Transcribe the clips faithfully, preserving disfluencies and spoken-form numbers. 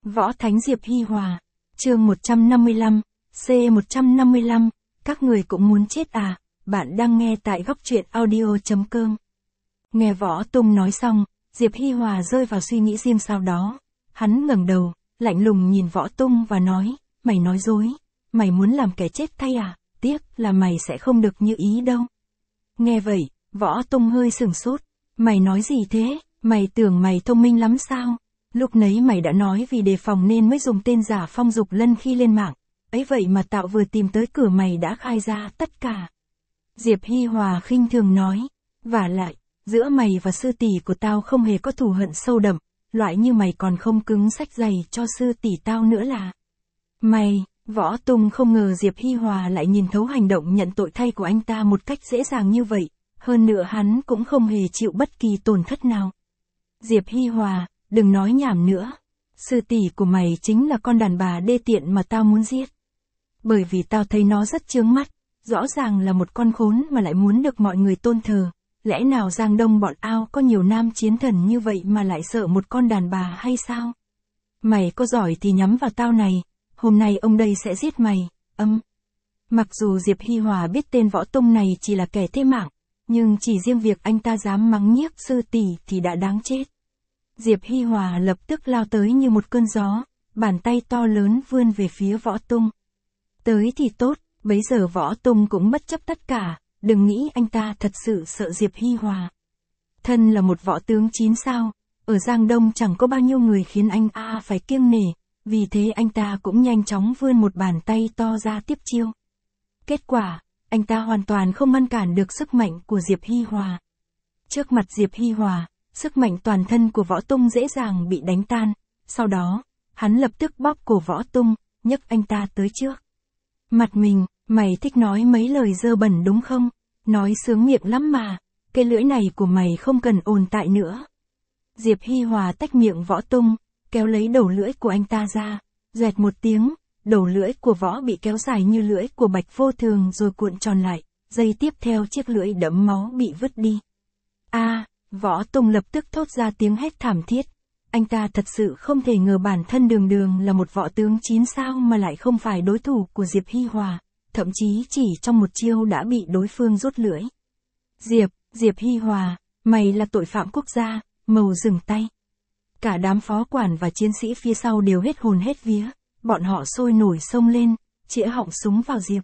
Võ Thánh Diệp Hi Hòa. Chương một trăm năm mươi lăm, C một trăm năm mươi lăm, các người cũng muốn chết à? Bạn đang nghe tại góc truyện audio chấm com. Nghe Võ Tung nói xong, Diệp Hi Hòa rơi vào suy nghĩ riêng sau đó. Hắn ngẩng đầu, lạnh lùng nhìn Võ Tung và nói, mày nói dối, mày muốn làm kẻ chết thay à? Tiếc là mày sẽ không được như ý đâu. Nghe vậy, Võ Tung hơi sửng sốt, mày nói gì thế, mày tưởng mày thông minh lắm sao? Lúc nấy mày đã nói vì đề phòng nên mới dùng tên giả Phong Dục Lân khi lên mạng, ấy vậy mà Tạo vừa tìm tới cửa mày đã khai ra tất cả. Diệp Hi Hòa khinh thường nói, vả lại, giữa mày và sư tỷ của tao không hề có thù hận sâu đậm, loại như mày còn không cứng sách giày cho sư tỷ tao nữa là. Mày, Võ Tung không ngờ Diệp Hi Hòa lại nhìn thấu hành động nhận tội thay của anh ta một cách dễ dàng như vậy, hơn nữa hắn cũng không hề chịu bất kỳ tổn thất nào. Diệp Hi Hòa, đừng nói nhảm nữa. Sư tỷ của mày chính là con đàn bà đê tiện mà tao muốn giết. Bởi vì tao thấy nó rất chướng mắt, rõ ràng là một con khốn mà lại muốn được mọi người tôn thờ. Lẽ nào Giang Đông bọn ao có nhiều nam chiến thần như vậy mà lại sợ một con đàn bà hay sao? Mày có giỏi thì nhắm vào tao này, hôm nay ông đây sẽ giết mày, âm. Mặc dù Diệp Hi Hòa biết tên Võ Tung này chỉ là kẻ thế mạng, nhưng chỉ riêng việc anh ta dám mắng nhiếc sư tỷ thì đã đáng chết. Diệp Hi Hòa lập tức lao tới như một cơn gió, bàn tay to lớn vươn về phía Võ Tung. Tới thì tốt, bấy giờ Võ Tung cũng bất chấp tất cả, đừng nghĩ anh ta thật sự sợ Diệp Hi Hòa. Thân là một võ tướng chín sao, ở Giang Đông chẳng có bao nhiêu người khiến anh a phải kiêng nể, vì thế anh ta cũng nhanh chóng vươn một bàn tay to ra tiếp chiêu. Kết quả, anh ta hoàn toàn không ngăn cản được sức mạnh của Diệp Hi Hòa. Trước mặt Diệp Hi Hòa, sức mạnh toàn thân của Võ Tung dễ dàng bị đánh tan, sau đó, hắn lập tức bóp cổ Võ Tung, nhấc anh ta tới trước. Mặt mình, mày thích nói mấy lời dơ bẩn đúng không? Nói sướng miệng lắm mà, cái lưỡi này của mày không cần ồn tại nữa. Diệp Hi Hòa tách miệng Võ Tung, kéo lấy đầu lưỡi của anh ta ra, doẹt một tiếng, đầu lưỡi của Võ bị kéo dài như lưỡi của Bạch Vô Thường rồi cuộn tròn lại, giây tiếp theo chiếc lưỡi đẫm máu bị vứt đi. A, à, Võ Tung lập tức thốt ra tiếng hét thảm thiết. Anh ta thật sự không thể ngờ bản thân đường đường là một võ tướng chín sao mà lại không phải đối thủ của Diệp Hi Hòa, thậm chí chỉ trong một chiêu đã bị đối phương rút lưỡi. Diệp, Diệp Hi Hòa, mày là tội phạm quốc gia, màu dừng tay. Cả đám phó quản và chiến sĩ phía sau đều hết hồn hết vía, bọn họ sôi nổi xông lên, chĩa họng súng vào Diệp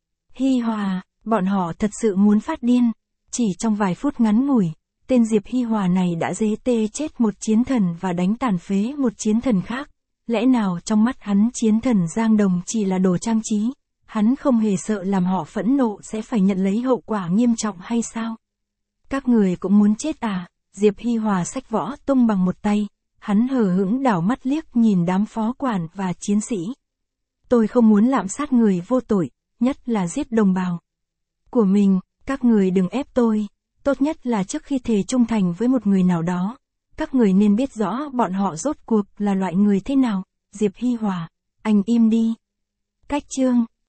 Hi Hòa, bọn họ thật sự muốn phát điên. Chỉ trong vài phút ngắn ngủi, tên Diệp Hi Hòa này đã dế tê chết một chiến thần và đánh tàn phế một chiến thần khác. Lẽ nào trong mắt hắn chiến thần Giang Đồng chỉ là đồ trang trí, hắn không hề sợ làm họ phẫn nộ sẽ phải nhận lấy hậu quả nghiêm trọng hay sao? Các người cũng muốn chết à? Diệp Hi Hòa xách Võ Tung bằng một tay, hắn hờ hững đảo mắt liếc nhìn đám phó quản và chiến sĩ. Tôi không muốn lạm sát người vô tội, nhất là giết đồng bào của mình, các người đừng ép tôi. Tốt nhất là trước khi thề trung thành với một người nào đó, các người nên biết rõ bọn họ rốt cuộc là loại người thế nào. Diệp Hi Hòa, anh im đi. Cách chương.